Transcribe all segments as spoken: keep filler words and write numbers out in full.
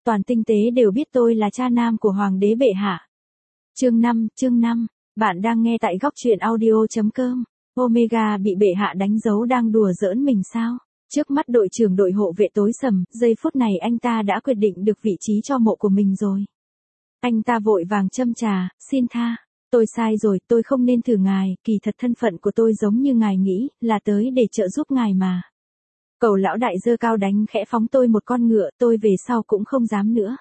toàn tinh tế đều biết tôi là cha nam của hoàng đế bệ hạ. Chương năm, chương năm, bạn đang nghe tại góc truyện audio.com. Omega bị bệ hạ đánh dấu đang đùa giỡn mình sao? Trước mắt đội trưởng đội hộ vệ tối sầm, giây phút này anh ta đã quyết định được vị trí cho mộ của mình rồi. Anh ta vội vàng châm trà, xin tha. Tôi sai rồi, tôi không nên thử ngài, kỳ thật thân phận của tôi giống như ngài nghĩ, là tới để trợ giúp ngài mà. Cậu lão đại giơ cao đánh khẽ phóng tôi một con ngựa, tôi về sau cũng không dám nữa.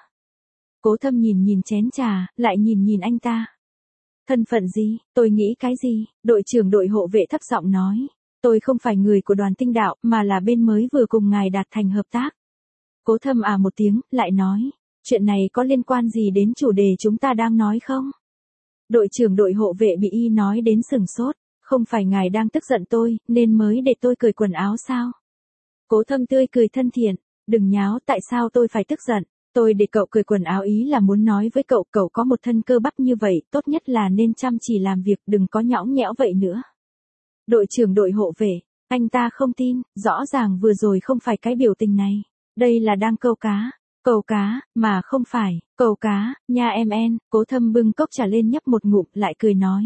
Cố Thâm nhìn nhìn chén trà, lại nhìn nhìn anh ta. Thân phận gì, tôi nghĩ cái gì, đội trưởng đội hộ vệ thấp giọng nói. Tôi không phải người của đoàn tinh đạo, mà là bên mới vừa cùng ngài đạt thành hợp tác. Cố Thâm à một tiếng, lại nói. Chuyện này có liên quan gì đến chủ đề chúng ta đang nói không? Đội trưởng đội hộ vệ bị y nói đến sừng sốt. Không phải ngài đang tức giận tôi, nên mới để tôi cởi quần áo sao? Cố Thâm tươi cười thân thiện. Đừng nháo, tại sao tôi phải tức giận? Tôi để cậu cởi quần áo ý là muốn nói với cậu, cậu có một thân cơ bắp như vậy, tốt nhất là nên chăm chỉ làm việc, đừng có nhõng nhẽo vậy nữa. Đội trưởng đội hộ vệ, anh ta không tin, rõ ràng vừa rồi không phải cái biểu tình này. Đây là đang câu cá. Câu cá, mà không phải, câu cá, nha em en. Cố Thâm bưng cốc trà lên nhấp một ngụm, lại cười nói.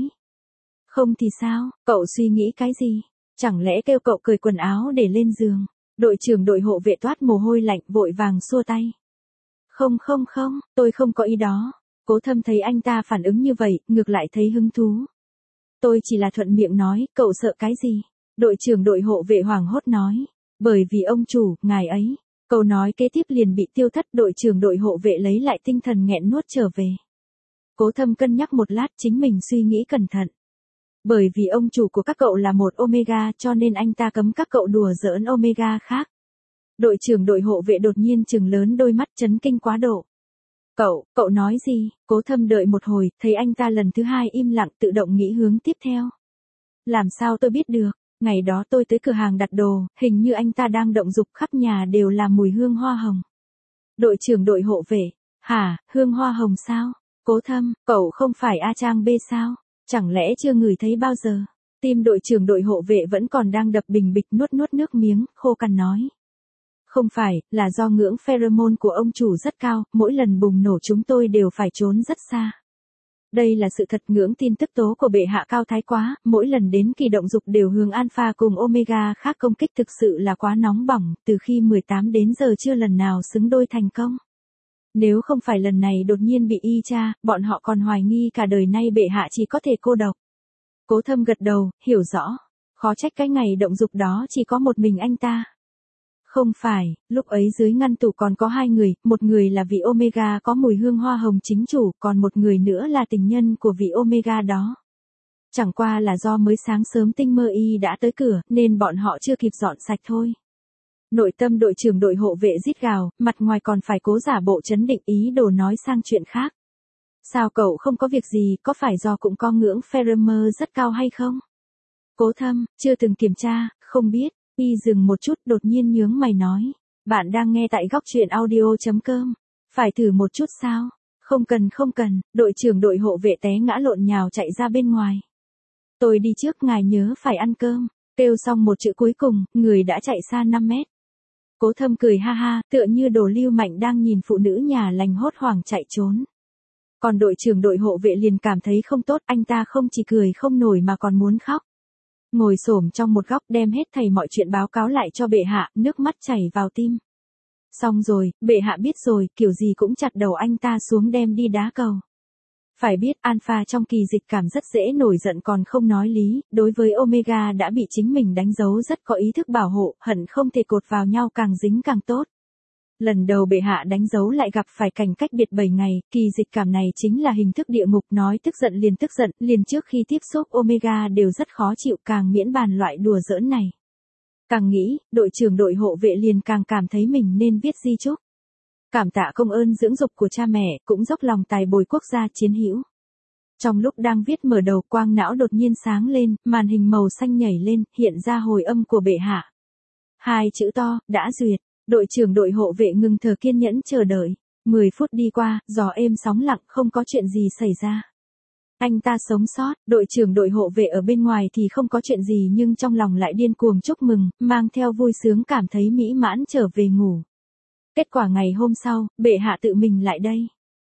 Không thì sao, cậu suy nghĩ cái gì? Chẳng lẽ kêu cậu cởi quần áo để lên giường? Đội trưởng đội hộ vệ toát mồ hôi lạnh vội vàng xua tay. Không không không, tôi không có ý đó. Cố Thâm thấy anh ta phản ứng như vậy, ngược lại thấy hứng thú. Tôi chỉ là thuận miệng nói, cậu sợ cái gì? Đội trưởng đội hộ vệ hoảng hốt nói. Bởi vì ông chủ, ngài ấy. Câu nói kế tiếp liền bị tiêu thất, đội trưởng đội hộ vệ lấy lại tinh thần nghẹn nuốt trở về. Cố Thâm cân nhắc một lát, chính mình suy nghĩ cẩn thận. Bởi vì ông chủ của các cậu là một Omega cho nên anh ta cấm các cậu đùa giỡn Omega khác. Đội trưởng đội hộ vệ đột nhiên trừng lớn đôi mắt chấn kinh quá độ. Cậu, cậu nói gì? Cố Thâm đợi một hồi, thấy anh ta lần thứ hai im lặng tự động nghĩ hướng tiếp theo. Làm sao tôi biết được? Ngày đó tôi tới cửa hàng đặt đồ, hình như anh ta đang động dục, khắp nhà đều là mùi hương hoa hồng. Đội trưởng đội hộ vệ, hả, hương hoa hồng sao? Cố Thâm, cậu không phải A Trang B sao? Chẳng lẽ chưa ngửi thấy bao giờ? Tim đội trưởng đội hộ vệ vẫn còn đang đập bình bịch, nuốt nuốt nước miếng, khô cằn nói. Không phải, là do ngưỡng pheromone của ông chủ rất cao, mỗi lần bùng nổ chúng tôi đều phải trốn rất xa. Đây là sự thật, ngưỡng tin tức tố của bệ hạ cao thái quá, mỗi lần đến kỳ động dục đều hướng alpha cùng omega khác công kích, thực sự là quá nóng bỏng, từ khi mười tám đến giờ chưa lần nào xứng đôi thành công. Nếu không phải lần này đột nhiên bị y tra, bọn họ còn hoài nghi cả đời nay bệ hạ chỉ có thể cô độc. Cố Thâm gật đầu, hiểu rõ. Khó trách cái ngày động dục đó chỉ có một mình anh ta. Không phải, lúc ấy dưới ngăn tủ còn có hai người, một người là vị Omega có mùi hương hoa hồng chính chủ, còn một người nữa là tình nhân của vị Omega đó. Chẳng qua là do mới sáng sớm tinh mơ y đã tới cửa, nên bọn họ chưa kịp dọn sạch thôi. Nội tâm đội trưởng đội hộ vệ rít gào, mặt ngoài còn phải cố giả bộ trấn định, ý đồ nói sang chuyện khác. Sao cậu không có việc gì, có phải do cũng có ngưỡng pheromone rất cao hay không? Cố Thâm, chưa từng kiểm tra, không biết. Y dừng một chút, đột nhiên nhướng mày nói. Bạn đang nghe tại góc truyện audio.com. Phải thử một chút sao? Không cần không cần, đội trưởng đội hộ vệ té ngã lộn nhào chạy ra bên ngoài. Tôi đi trước, ngài nhớ phải ăn cơm. Kêu xong một chữ cuối cùng, người đã chạy xa năm mét. Cố Thâm cười ha ha, tựa như đồ lưu mạnh đang nhìn phụ nữ nhà lành hốt hoảng chạy trốn. Còn đội trưởng đội hộ vệ liền cảm thấy không tốt, anh ta không chỉ cười không nổi mà còn muốn khóc. Ngồi xổm trong một góc đem hết thảy mọi chuyện báo cáo lại cho bệ hạ, nước mắt chảy vào tim. Xong rồi, bệ hạ biết rồi, kiểu gì cũng chặt đầu anh ta xuống đem đi đá cầu. Phải biết, alpha trong kỳ dịch cảm rất dễ nổi giận còn không nói lý, đối với omega đã bị chính mình đánh dấu rất có ý thức bảo hộ, hận không thể cột vào nhau càng dính càng tốt. Lần đầu bệ hạ đánh dấu lại gặp phải cảnh cách biệt bảy ngày, kỳ dịch cảm này chính là hình thức địa ngục, nói tức giận liền tức giận, liền trước khi tiếp xúc omega đều rất khó chịu, càng miễn bàn loại đùa giỡn này. Càng nghĩ, đội trưởng đội hộ vệ liền càng cảm thấy mình nên viết di chúc. Cảm tạ công ơn dưỡng dục của cha mẹ, cũng dốc lòng tài bồi quốc gia chiến hữu. Trong lúc đang viết mở đầu, quang não đột nhiên sáng lên, màn hình màu xanh nhảy lên, hiện ra hồi âm của bệ hạ. Hai chữ to, đã duyệt. Đội trưởng đội hộ vệ ngừng thở kiên nhẫn chờ đợi. mười phút đi qua, gió êm sóng lặng, không có chuyện gì xảy ra. Anh ta sống sót, đội trưởng đội hộ vệ ở bên ngoài thì không có chuyện gì nhưng trong lòng lại điên cuồng chúc mừng, mang theo vui sướng cảm thấy mỹ mãn trở về ngủ. Kết quả ngày hôm sau, bệ hạ tự mình lại đây.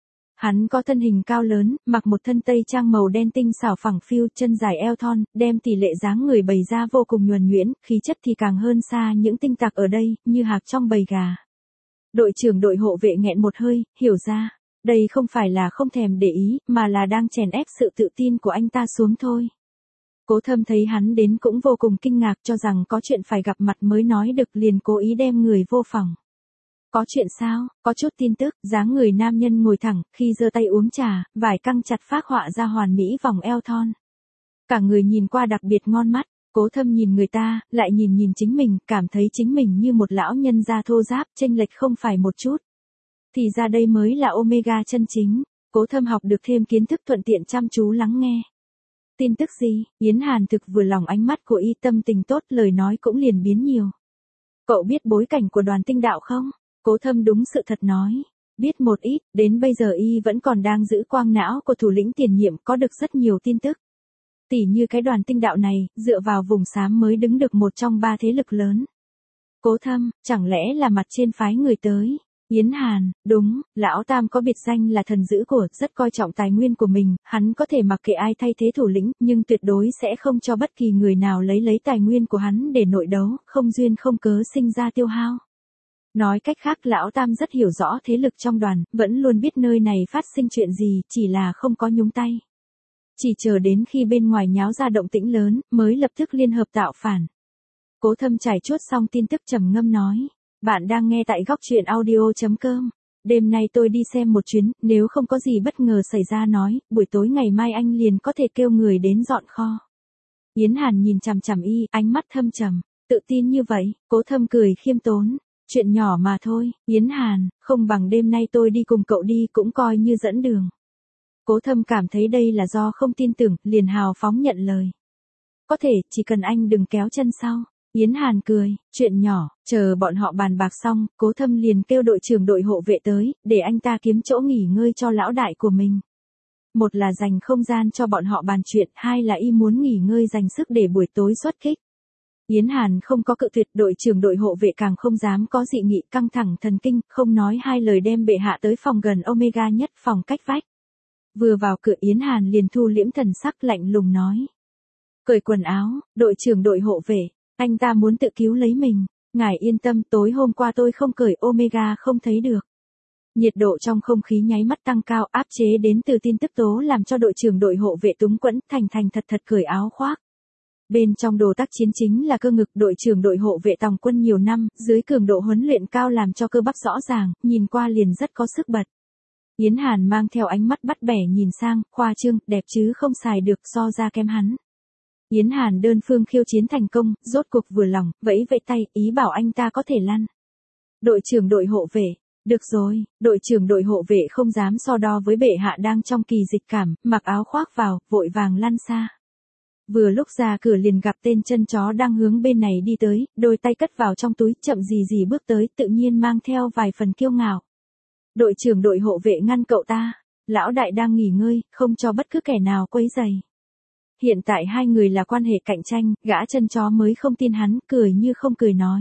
Hắn có thân hình cao lớn, mặc một thân tây trang màu đen tinh xảo phẳng phiu, chân dài eo thon, đem tỷ lệ dáng người bày ra vô cùng nhuần nhuyễn, khí chất thì càng hơn xa những tinh tặc ở đây, như hạc trong bầy gà. Đội trưởng đội hộ vệ nghẹn một hơi, hiểu ra, đây không phải là không thèm để ý, mà là đang chèn ép sự tự tin của anh ta xuống thôi. Cố Thâm thấy hắn đến cũng vô cùng kinh ngạc, cho rằng có chuyện phải gặp mặt mới nói được, liền cố ý đem người vô phòng. Có chuyện sao? Có chút tin tức. Dáng người nam nhân ngồi thẳng, khi giơ tay uống trà, vải căng chặt phác họa ra hoàn mỹ vòng eo thon. Cả người nhìn qua đặc biệt ngon mắt. Cố Thâm nhìn người ta, lại nhìn nhìn chính mình, cảm thấy chính mình như một lão nhân da thô ráp, chênh lệch không phải một chút. Thì ra đây mới là Omega chân chính. Cố Thâm học được thêm kiến thức, thuận tiện chăm chú lắng nghe. Tin tức gì? Yến Hàn thực vừa lòng ánh mắt của y, tâm tình tốt, lời nói cũng liền biến nhiều. Cậu biết bối cảnh của đoàn tinh đạo không? Cố Thâm đúng sự thật nói. Biết một ít, đến bây giờ y vẫn còn đang giữ quang não của thủ lĩnh tiền nhiệm, có được rất nhiều tin tức. Tỉ như cái đoàn tinh đạo này, dựa vào vùng xám mới đứng được một trong ba thế lực lớn. Cố Thâm, chẳng lẽ là mặt trên phái người tới? Yến Hàn, đúng, lão Tam có biệt danh là thần giữ của, rất coi trọng tài nguyên của mình, hắn có thể mặc kệ ai thay thế thủ lĩnh, nhưng tuyệt đối sẽ không cho bất kỳ người nào lấy lấy tài nguyên của hắn để nội đấu, không duyên không cớ sinh ra tiêu hao. Nói cách khác, lão Tam rất hiểu rõ thế lực trong đoàn, vẫn luôn biết nơi này phát sinh chuyện gì, chỉ là không có nhúng tay. Chỉ chờ đến khi bên ngoài nháo ra động tĩnh lớn, mới lập tức liên hợp tạo phản. Cố Thâm trải chuốt xong tin tức, trầm ngâm nói. Bạn đang nghe tại góc truyện audio chấm com. Đêm nay tôi đi xem một chuyến, nếu không có gì bất ngờ xảy ra nói, buổi tối ngày mai anh liền có thể kêu người đến dọn kho. Yến Hàn nhìn chằm chằm y, ánh mắt thâm trầm. Tự tin như vậy? Cố Thâm cười khiêm tốn. Chuyện nhỏ mà thôi, Yến Hàn, không bằng đêm nay tôi đi cùng cậu đi, cũng coi như dẫn đường. Cố Thâm cảm thấy đây là do không tin tưởng, liền hào phóng nhận lời. Có thể, chỉ cần anh đừng kéo chân sau. Yến Hàn cười, chuyện nhỏ, chờ bọn họ bàn bạc xong, Cố Thâm liền kêu đội trưởng đội hộ vệ tới, để anh ta kiếm chỗ nghỉ ngơi cho lão đại của mình. Một là dành không gian cho bọn họ bàn chuyện, hai là y muốn nghỉ ngơi dành sức để buổi tối xuất kích. Yến Hàn không có cự tuyệt, đội trưởng đội hộ vệ càng không dám có dị nghị, căng thẳng thần kinh, không nói hai lời đem bệ hạ tới phòng gần Omega nhất, phòng cách vách. Vừa vào cửa Yến Hàn liền thu liễm thần sắc, lạnh lùng nói. Cởi quần áo, đội trưởng đội hộ vệ, anh ta muốn tự cứu lấy mình. Ngài yên tâm, tối hôm qua tôi không cởi, Omega không thấy được. Nhiệt độ trong không khí nháy mắt tăng cao, áp chế đến từ tin tức tố làm cho đội trưởng đội hộ vệ túng quẫn, thành thành thật thật cởi áo khoác. Bên trong đồ tác chiến chính là cơ ngực, đội trưởng đội hộ vệ tòng quân nhiều năm, dưới cường độ huấn luyện cao làm cho cơ bắp rõ ràng, nhìn qua liền rất có sức bật. Yến Hàn mang theo ánh mắt bắt bẻ nhìn sang, khoa trương, đẹp chứ không xài được, so ra kém hắn. Yến Hàn đơn phương khiêu chiến thành công, rốt cuộc vừa lòng, vẫy vẫy tay, ý bảo anh ta có thể lăn. Đội trưởng đội hộ vệ, được rồi, đội trưởng đội hộ vệ không dám so đo với bệ hạ đang trong kỳ dịch cảm, mặc áo khoác vào, vội vàng lăn xa. Vừa lúc ra cửa liền gặp tên chân chó đang hướng bên này đi tới, đôi tay cất vào trong túi, chậm gì gì bước tới, tự nhiên mang theo vài phần kiêu ngạo. Đội trưởng đội hộ vệ ngăn cậu ta, lão đại đang nghỉ ngơi, không cho bất cứ kẻ nào quấy rầy. Hiện tại hai người là quan hệ cạnh tranh, gã chân chó mới không tin hắn, cười như không cười nói.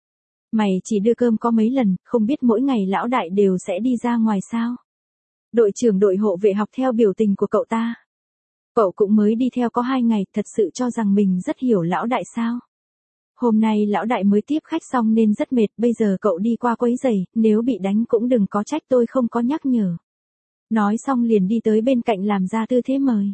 Mày chỉ đưa cơm có mấy lần, không biết mỗi ngày lão đại đều sẽ đi ra ngoài sao? Đội trưởng đội hộ vệ học theo biểu tình của cậu ta. Cậu cũng mới đi theo có hai ngày, thật sự cho rằng mình rất hiểu lão đại sao? Hôm nay lão đại mới tiếp khách xong nên rất mệt, bây giờ cậu đi qua quấy rầy, nếu bị đánh cũng đừng có trách tôi không có nhắc nhở. Nói xong liền đi tới bên cạnh làm ra tư thế mời.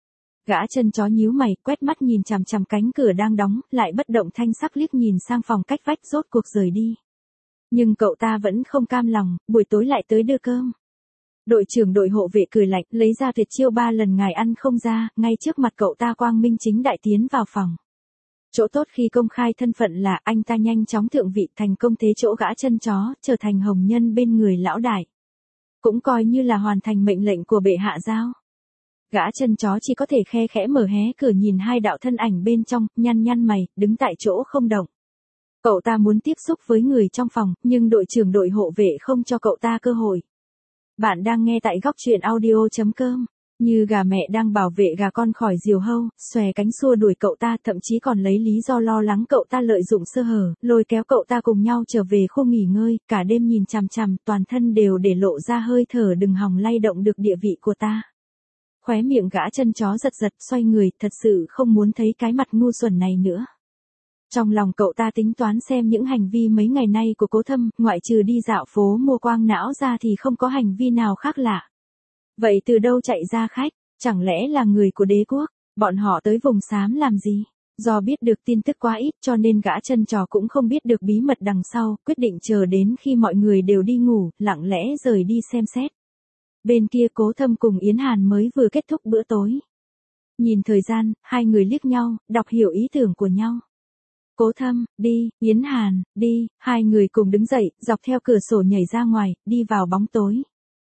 Gã chân chó nhíu mày, quét mắt nhìn chằm chằm cánh cửa đang đóng, lại bất động thanh sắc liếc nhìn sang phòng cách vách, rốt cuộc rời đi. Nhưng cậu ta vẫn không cam lòng, buổi tối lại tới đưa cơm. Đội trưởng đội hộ vệ cười lạnh, lấy ra tuyệt chiêu ba lần ngài ăn không ra, ngay trước mặt cậu ta quang minh chính đại tiến vào phòng. Chỗ tốt khi công khai thân phận là anh ta nhanh chóng thượng vị, thành công thế chỗ gã chân chó, trở thành hồng nhân bên người lão đại. Cũng coi như là hoàn thành mệnh lệnh của bệ hạ giao. Gã chân chó chỉ có thể khe khẽ mở hé cửa nhìn hai đạo thân ảnh bên trong, nhăn nhăn mày, đứng tại chỗ không động. Cậu ta muốn tiếp xúc với người trong phòng, nhưng đội trưởng đội hộ vệ không cho cậu ta cơ hội. Bạn đang nghe tại góc truyện audio chấm com. Như gà mẹ đang bảo vệ gà con khỏi diều hâu, xòe cánh xua đuổi cậu ta, thậm chí còn lấy lý do lo lắng cậu ta lợi dụng sơ hở, lôi kéo cậu ta cùng nhau trở về khu nghỉ ngơi, cả đêm nhìn chằm chằm, toàn thân đều để lộ ra hơi thở đừng hòng lay động được địa vị của ta. Khóe miệng gã chân chó giật giật, xoay người, thật sự không muốn thấy cái mặt ngu xuẩn này nữa. Trong lòng cậu ta tính toán xem những hành vi mấy ngày nay của Cố Thâm, ngoại trừ đi dạo phố mua quang não ra thì không có hành vi nào khác lạ. Vậy từ đâu chạy ra khách, chẳng lẽ là người của đế quốc, bọn họ tới vùng xám làm gì? Do biết được tin tức quá ít cho nên gã chân trò cũng không biết được bí mật đằng sau, quyết định chờ đến khi mọi người đều đi ngủ, lặng lẽ rời đi xem xét. Bên kia Cố Thâm cùng Yến Hàn mới vừa kết thúc bữa tối. Nhìn thời gian, hai người liếc nhau, đọc hiểu ý tưởng của nhau. Cố Thâm, đi, Yến Hàn, đi, hai người cùng đứng dậy, dọc theo cửa sổ nhảy ra ngoài, đi vào bóng tối.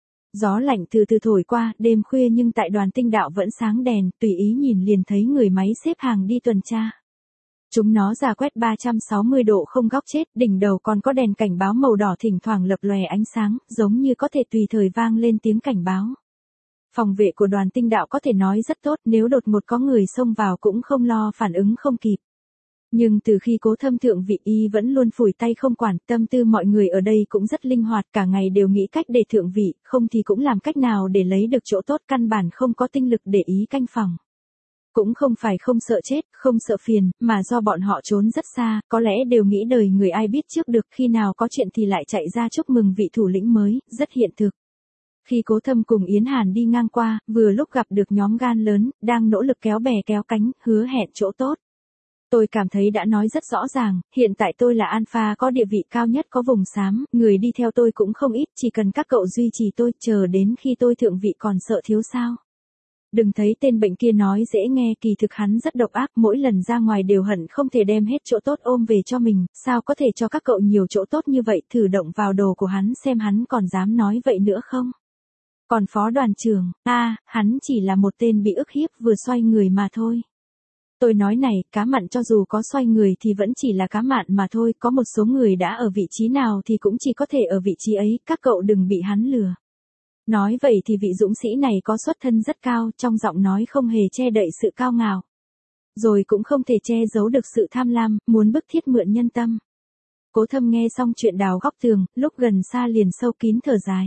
Gió lạnh từ từ thổi qua, đêm khuya nhưng tại Đoàn Tinh Đạo vẫn sáng đèn, tùy ý nhìn liền thấy người máy xếp hàng đi tuần tra. Chúng nó rà quét ba trăm sáu mươi độ không góc chết, đỉnh đầu còn có đèn cảnh báo màu đỏ thỉnh thoảng lập lòe ánh sáng, giống như có thể tùy thời vang lên tiếng cảnh báo. Phòng vệ của Đoàn Tinh Đạo có thể nói rất tốt, nếu đột ngột có người xông vào cũng không lo phản ứng không kịp. Nhưng từ khi Cố Thâm thượng vị y vẫn luôn phủi tay không quản, tâm tư mọi người ở đây cũng rất linh hoạt, cả ngày đều nghĩ cách để thượng vị, không thì cũng làm cách nào để lấy được chỗ tốt, căn bản không có tinh lực để ý canh phòng. Cũng không phải không sợ chết, không sợ phiền, mà do bọn họ trốn rất xa, có lẽ đều nghĩ đời người ai biết trước được, khi nào có chuyện thì lại chạy ra chúc mừng vị thủ lĩnh mới, rất hiện thực. Khi Cố Thâm cùng Yến Hàn đi ngang qua, vừa lúc gặp được nhóm gan lớn, đang nỗ lực kéo bè kéo cánh, hứa hẹn chỗ tốt. Tôi cảm thấy đã nói rất rõ ràng, hiện tại tôi là alpha có địa vị cao nhất có vùng xám, người đi theo tôi cũng không ít, chỉ cần các cậu duy trì tôi, chờ đến khi tôi thượng vị còn sợ thiếu sao. Đừng thấy tên bệnh kia nói dễ nghe, kỳ thực hắn rất độc ác, mỗi lần ra ngoài đều hận không thể đem hết chỗ tốt ôm về cho mình, sao có thể cho các cậu nhiều chỗ tốt như vậy, thử động vào đồ của hắn xem hắn còn dám nói vậy nữa không. Còn phó đoàn trưởng, a à, hắn chỉ là một tên bị ức hiếp vừa xoay người mà thôi. Tôi nói này, cá mặn cho dù có xoay người thì vẫn chỉ là cá mặn mà thôi, có một số người đã ở vị trí nào thì cũng chỉ có thể ở vị trí ấy, các cậu đừng bị hắn lừa. Nói vậy thì vị dũng sĩ này có xuất thân rất cao, trong giọng nói không hề che đậy sự cao ngạo. Rồi cũng không thể che giấu được sự tham lam, muốn bức thiết mượn nhân tâm. Cố Thâm nghe xong chuyện đào góc tường, lúc gần xa liền sâu kín thở dài.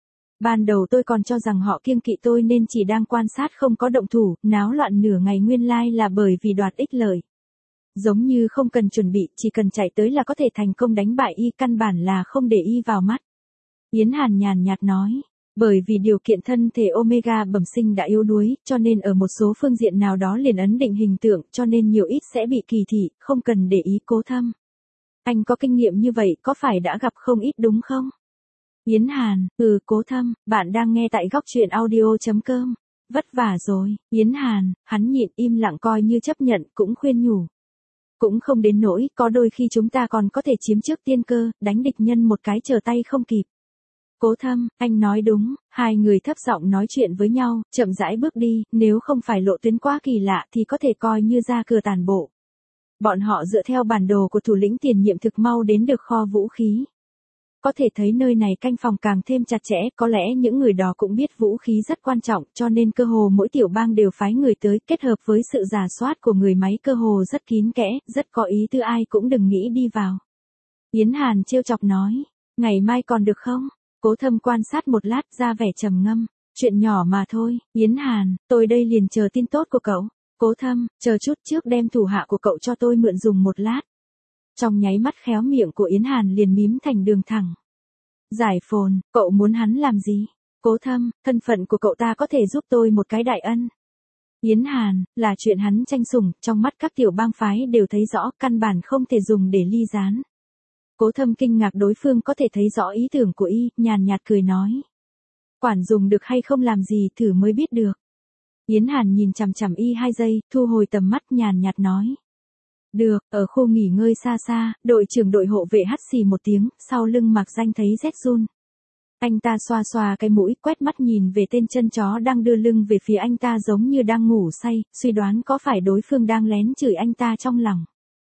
Ban đầu tôi còn cho rằng họ kiêng kỵ tôi nên chỉ đang quan sát không có động thủ, náo loạn nửa ngày nguyên lai là bởi vì đoạt ích lợi. Giống như không cần chuẩn bị, chỉ cần chạy tới là có thể thành công đánh bại y, căn bản là không để y vào mắt. Yến Hàn nhàn nhạt nói, bởi vì điều kiện thân thể Omega bẩm sinh đã yếu đuối, cho nên ở một số phương diện nào đó liền ấn định hình tượng, cho nên nhiều ít sẽ bị kỳ thị, không cần để ý. Cố Thâm. Anh có kinh nghiệm như vậy, có phải đã gặp không ít đúng không? Yến Hàn, ừ. Cố Thâm, bạn đang nghe tại góc truyện audio chấm com. Vất vả rồi. Yến Hàn, hắn nhịn im lặng coi như chấp nhận, cũng khuyên nhủ. Cũng không đến nỗi, có đôi khi chúng ta còn có thể chiếm trước tiên cơ, đánh địch nhân một cái trở tay không kịp. Cố Thâm, anh nói đúng, hai người thấp giọng nói chuyện với nhau, chậm rãi bước đi, nếu không phải lộ tuyến quá kỳ lạ thì có thể coi như ra cửa tàn bộ. Bọn họ dựa theo bản đồ của thủ lĩnh tiền nhiệm thực mau đến được kho vũ khí. Có thể thấy nơi này canh phòng càng thêm chặt chẽ, có lẽ những người đó cũng biết vũ khí rất quan trọng, cho nên cơ hồ mỗi tiểu bang đều phái người tới, kết hợp với sự rà soát của người máy cơ hồ rất kín kẽ, rất có ý tứ, ai cũng đừng nghĩ đi vào. Yến Hàn trêu chọc nói, ngày mai còn được không? Cố Thâm quan sát một lát ra vẻ trầm ngâm, chuyện nhỏ mà thôi. Yến Hàn, tôi đây liền chờ tin tốt của cậu. Cố Thâm, chờ chút trước đem thủ hạ của cậu cho tôi mượn dùng một lát. Trong nháy mắt khéo miệng của Yến Hàn liền mím thành đường thẳng. Giải phồn, cậu muốn hắn làm gì? Cố Thâm, thân phận của cậu ta có thể giúp tôi một cái đại ân. Yến Hàn, là chuyện hắn tranh sủng, trong mắt các tiểu bang phái đều thấy rõ, căn bản không thể dùng để ly gián. Cố Thâm kinh ngạc đối phương có thể thấy rõ ý tưởng của y, nhàn nhạt cười nói. Quản dùng được hay không làm gì thử mới biết được. Yến Hàn nhìn chằm chằm y hai giây, thu hồi tầm mắt nhàn nhạt nói. Được, ở khu nghỉ ngơi xa xa, đội trưởng đội hộ vệ hắt xì một tiếng, sau lưng Mạc Danh thấy rét run. Anh ta xoa xoa cái mũi, quét mắt nhìn về tên chân chó đang đưa lưng về phía anh ta giống như đang ngủ say, suy đoán có phải đối phương đang lén chửi anh ta trong lòng.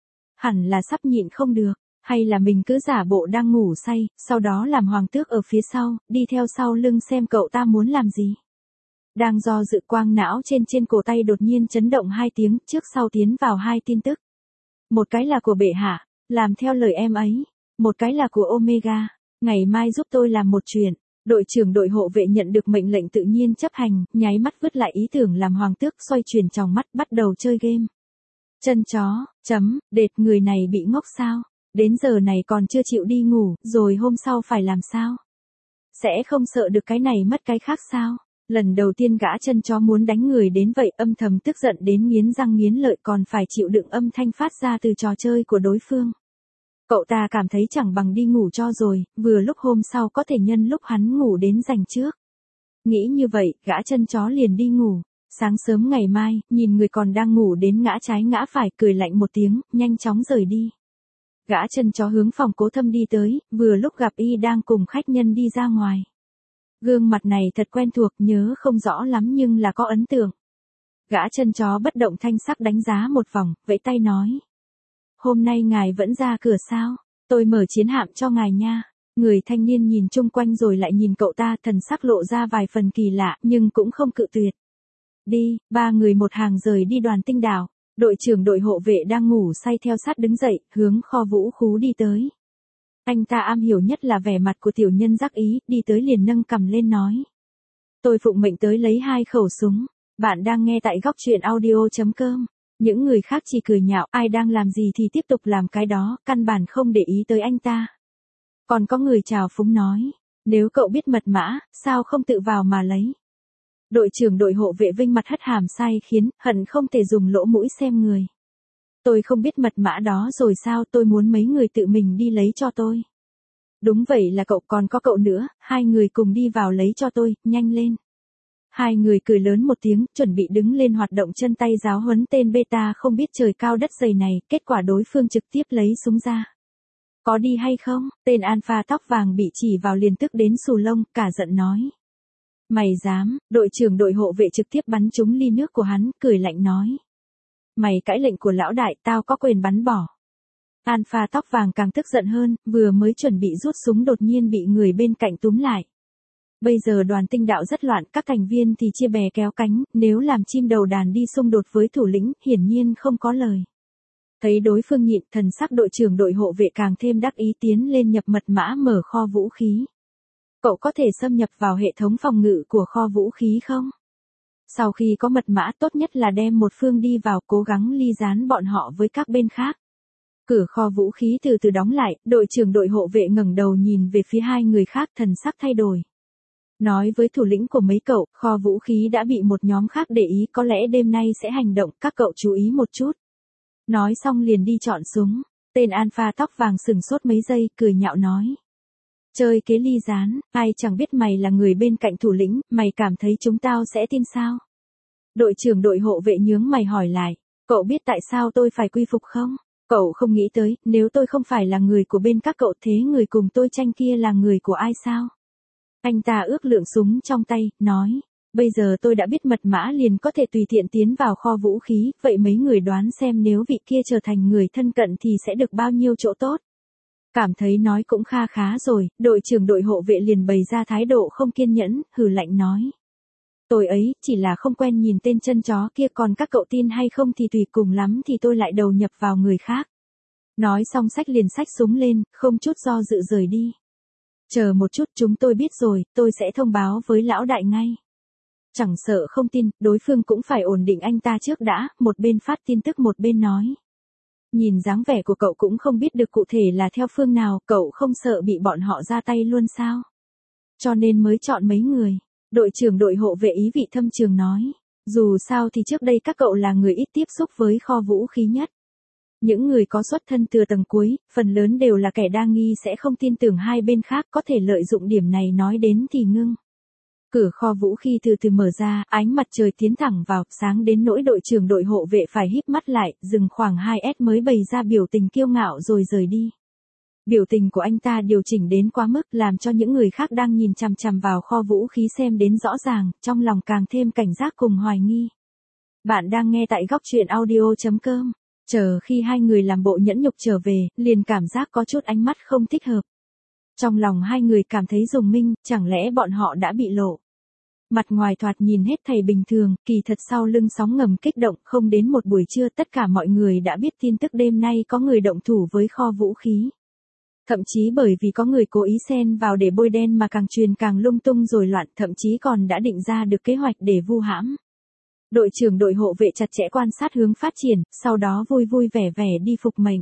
Hẳn là sắp nhịn không được, hay là mình cứ giả bộ đang ngủ say, sau đó làm hoàng tước ở phía sau, đi theo sau lưng xem cậu ta muốn làm gì. Đang do dự quang não trên trên cổ tay đột nhiên chấn động hai tiếng, trước sau tiến vào hai tin tức. Một cái là của bệ hạ, làm theo lời em ấy. Một cái là của Omega, ngày mai giúp tôi làm một chuyện. Đội trưởng đội hộ vệ nhận được mệnh lệnh tự nhiên chấp hành, nháy mắt vứt lại ý tưởng làm hoàng tước, xoay chuyển tròng mắt bắt đầu chơi game. Chân chó, chấm, đệt, người này bị ngốc sao? Đến giờ này còn chưa chịu đi ngủ, rồi hôm sau phải làm sao? Sẽ không sợ được cái này mất cái khác sao? Lần đầu tiên gã chân chó muốn đánh người đến vậy, âm thầm tức giận đến nghiến răng nghiến lợi, còn phải chịu đựng âm thanh phát ra từ trò chơi của đối phương. Cậu ta cảm thấy chẳng bằng đi ngủ cho rồi, vừa lúc hôm sau có thể nhân lúc hắn ngủ đến giành trước. Nghĩ như vậy, gã chân chó liền đi ngủ. Sáng sớm ngày mai, nhìn người còn đang ngủ đến ngã trái ngã phải, cười lạnh một tiếng, nhanh chóng rời đi. Gã chân chó hướng phòng Cố Thâm đi tới, vừa lúc gặp y đang cùng khách nhân đi ra ngoài. Gương mặt này thật quen thuộc, nhớ không rõ lắm nhưng là có ấn tượng. Gã chân chó bất động thanh sắc đánh giá một vòng, vẫy tay nói. Hôm nay ngài vẫn ra cửa sao? Tôi mở chiến hạm cho ngài nha. Người thanh niên nhìn chung quanh rồi lại nhìn cậu ta, thần sắc lộ ra vài phần kỳ lạ, nhưng cũng không cự tuyệt. Đi, ba người một hàng rời đi Đoàn Tinh Đảo. Đội trưởng đội hộ vệ đang ngủ say theo sát đứng dậy, hướng kho vũ khú đi tới. Anh ta am hiểu nhất là vẻ mặt của tiểu nhân giác ý, đi tới liền nâng cằm lên nói. Tôi phụng mệnh tới lấy hai khẩu súng. Bạn đang nghe tại góc truyện audio chấm com. Những người khác chỉ cười nhạo, ai đang làm gì thì tiếp tục làm cái đó, căn bản không để ý tới anh ta. Còn có người chào phúng nói, nếu cậu biết mật mã, sao không tự vào mà lấy. Đội trưởng đội hộ vệ vinh mặt hất hàm sai khiến, hận không thể dùng lỗ mũi xem người. Tôi không biết mật mã đó rồi sao, tôi muốn mấy người tự mình đi lấy cho tôi. Đúng vậy là cậu, còn có cậu nữa, hai người cùng đi vào lấy cho tôi, nhanh lên. Hai người cười lớn một tiếng, chuẩn bị đứng lên hoạt động chân tay giáo huấn tên beta không biết trời cao đất dày này, kết quả đối phương trực tiếp lấy súng ra. Có đi hay không? Tên alpha tóc vàng bị chỉ vào liền tức đến xù lông, cả giận nói. Mày dám? Đội trưởng đội hộ vệ trực tiếp bắn trúng ly nước của hắn, cười lạnh nói. Mày cãi lệnh của lão đại, tao có quyền bắn bỏ. Alpha tóc vàng càng tức giận hơn, vừa mới chuẩn bị rút súng đột nhiên bị người bên cạnh túm lại. Bây giờ Đoàn Tinh Đạo rất loạn, các thành viên thì chia bè kéo cánh, nếu làm chim đầu đàn đi xung đột với thủ lĩnh, hiển nhiên không có lời. Thấy đối phương nhịn, thần sắc đội trưởng đội hộ vệ càng thêm đắc ý tiến lên nhập mật mã mở kho vũ khí. Cậu có thể xâm nhập vào hệ thống phòng ngự của kho vũ khí không? Sau khi có mật mã, tốt nhất là đem một phương đi vào, cố gắng ly gián bọn họ với các bên khác. Cửa kho vũ khí từ từ đóng lại, đội trưởng đội hộ vệ ngẩng đầu nhìn về phía hai người khác, thần sắc thay đổi. Nói với thủ lĩnh của mấy cậu, kho vũ khí đã bị một nhóm khác để ý, có lẽ đêm nay sẽ hành động, các cậu chú ý một chút. Nói xong liền đi chọn súng. Tên alpha tóc vàng sừng sốt mấy giây, cười nhạo nói. Chơi kế ly gián, ai chẳng biết mày là người bên cạnh thủ lĩnh, mày cảm thấy chúng tao sẽ tin sao? Đội trưởng đội hộ vệ nhướng mày hỏi lại, cậu biết tại sao tôi phải quy phục không? Cậu không nghĩ tới, nếu tôi không phải là người của bên các cậu thế người cùng tôi tranh kia là người của ai sao? Anh ta ước lượng súng trong tay, nói, bây giờ tôi đã biết mật mã liền có thể tùy tiện tiến vào kho vũ khí, vậy mấy người đoán xem nếu vị kia trở thành người thân cận thì sẽ được bao nhiêu chỗ tốt. Cảm thấy nói cũng kha khá rồi, đội trưởng đội hộ vệ liền bày ra thái độ không kiên nhẫn, hừ lạnh nói. Tôi ấy, chỉ là không quen nhìn tên chân chó kia, còn các cậu tin hay không thì tùy, cùng lắm thì tôi lại đầu nhập vào người khác. Nói xong xách liền xách súng lên, không chút do dự rời đi. Chờ một chút, chúng tôi biết rồi, tôi sẽ thông báo với lão đại ngay. Chẳng sợ không tin, đối phương cũng phải ổn định anh ta trước đã, một bên phát tin tức một bên nói. Nhìn dáng vẻ của cậu cũng không biết được cụ thể là theo phương nào, cậu không sợ bị bọn họ ra tay luôn sao? Cho nên mới chọn mấy người. Đội trưởng đội hộ vệ ý vị thâm trường nói. Dù sao thì trước đây các cậu là người ít tiếp xúc với kho vũ khí nhất. Những người có xuất thân từ tầng cuối, phần lớn đều là kẻ đa nghi sẽ không tin tưởng hai bên khác, có thể lợi dụng điểm này nói đến thì ngưng. Cửa kho vũ khí từ từ mở ra, ánh mặt trời tiến thẳng vào, sáng đến nỗi đội trưởng đội hộ vệ phải híp mắt lại, dừng khoảng hai mét mới bày ra biểu tình kiêu ngạo rồi rời đi. Biểu tình của anh ta điều chỉnh đến quá mức, làm cho những người khác đang nhìn chằm chằm vào kho vũ khí xem đến rõ ràng, trong lòng càng thêm cảnh giác cùng hoài nghi. Bạn đang nghe tại góc truyện audio chấm com. Chờ khi hai người làm bộ nhẫn nhục trở về, liền cảm giác có chút ánh mắt không thích hợp. Trong lòng hai người cảm thấy rùng minh, chẳng lẽ bọn họ đã bị lộ. mặt ngoài thoạt nhìn hết thảy bình thường, kỳ thật sau lưng sóng ngầm kích động, không đến một buổi trưa tất cả mọi người đã biết tin tức đêm nay có người động thủ với kho vũ khí. Thậm chí bởi vì có người cố ý xen vào để bôi đen mà càng truyền càng lung tung rồi loạn, thậm chí còn đã định ra được kế hoạch để vu hãm. Đội trưởng đội hộ vệ chặt chẽ quan sát hướng phát triển, sau đó vui vui vẻ vẻ đi phục mệnh.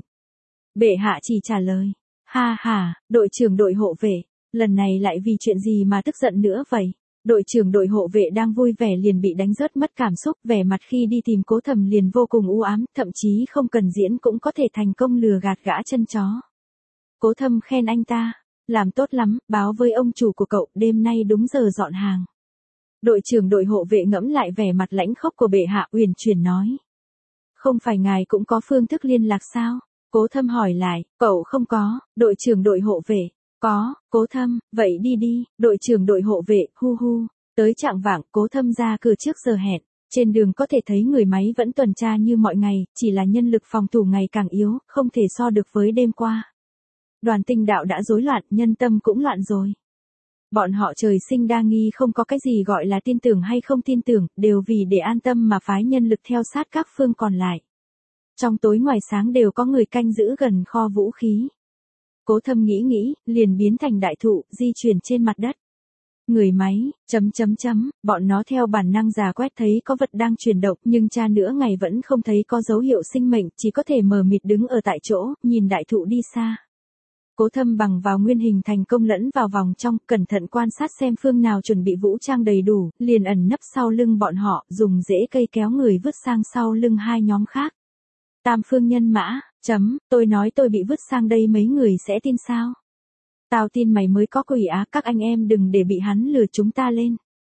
Bệ hạ chỉ trả lời, ha ha, đội trưởng đội hộ vệ, lần này lại vì chuyện gì mà tức giận nữa vậy? Đội trưởng đội hộ vệ đang vui vẻ liền bị đánh rớt mất cảm xúc, vẻ mặt khi đi tìm Cố Thầm liền vô cùng u ám, thậm chí không cần diễn cũng có thể thành công lừa gạt gã chân chó. Cố Thâm khen anh ta, làm tốt lắm, báo với ông chủ của cậu, đêm nay đúng giờ dọn hàng. Đội trưởng đội hộ vệ ngẫm lại vẻ mặt lãnh khốc của bệ hạ, uyển chuyển nói. Không phải ngài cũng có phương thức liên lạc sao? Cố Thâm hỏi lại, cậu không có, đội trưởng đội hộ vệ. Có, Cố Thâm, vậy đi đi, đội trưởng đội hộ vệ, hu hu. Tới trạng vạng, Cố Thâm ra cửa trước giờ hẹn. Trên đường có thể thấy người máy vẫn tuần tra như mọi ngày, chỉ là nhân lực phòng thủ ngày càng yếu, không thể so được với đêm qua. Đoàn tinh đạo đã rối loạn, nhân tâm cũng loạn rồi. Bọn họ trời sinh đa nghi, không có cái gì gọi là tin tưởng hay không tin tưởng, đều vì để an tâm mà phái nhân lực theo sát các phương còn lại. Trong tối ngoài sáng đều có người canh giữ gần kho vũ khí. Cố Thâm nghĩ nghĩ, liền biến thành đại thụ, di chuyển trên mặt đất. Người máy, chấm chấm chấm, bọn nó theo bản năng giả quét thấy có vật đang chuyển động, nhưng tra nữa ngày vẫn không thấy có dấu hiệu sinh mệnh, chỉ có thể mờ mịt đứng ở tại chỗ, nhìn đại thụ đi xa. Cố Thâm bằng vào nguyên hình thành công lẫn vào vòng trong, cẩn thận quan sát xem phương nào chuẩn bị vũ trang đầy đủ, liền ẩn nấp sau lưng bọn họ, dùng rễ cây kéo người vứt sang sau lưng hai nhóm khác. Tam phương nhân mã, chấm, tôi nói tôi bị vứt sang đây mấy người sẽ tin sao? Tao tin mày mới có quỷ á, các anh em đừng để bị hắn lừa chúng ta lên.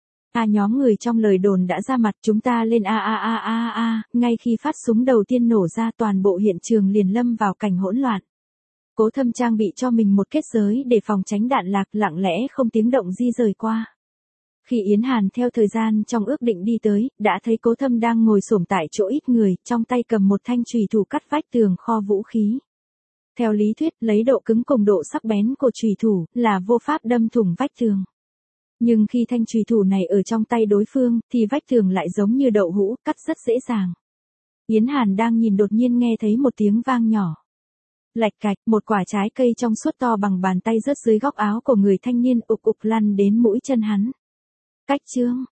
À nhóm người trong lời đồn đã ra mặt, chúng ta lên a a a a a, ngay khi phát súng đầu tiên nổ ra toàn bộ hiện trường liền lâm vào cảnh hỗn loạn. Cố Thâm trang bị cho mình một kết giới để phòng tránh đạn lạc, lặng lẽ không tiếng động di rời qua. Khi Yến Hàn theo thời gian trong ước định đi tới, đã thấy Cố Thâm đang ngồi xổm tại chỗ ít người, trong tay cầm một thanh chùy thủ cắt vách tường kho vũ khí. Theo lý thuyết, lấy độ cứng cùng độ sắc bén của chùy thủ, là vô pháp đâm thủng vách tường. Nhưng khi thanh chùy thủ này ở trong tay đối phương, thì vách tường lại giống như đậu hũ, cắt rất dễ dàng. Yến Hàn đang nhìn đột nhiên nghe thấy một tiếng vang nhỏ. Lạch cạch, một quả trái cây trong suốt to bằng bàn tay rớt dưới góc áo của người thanh niên, ục ục lăn đến mũi chân hắn. Cách chương,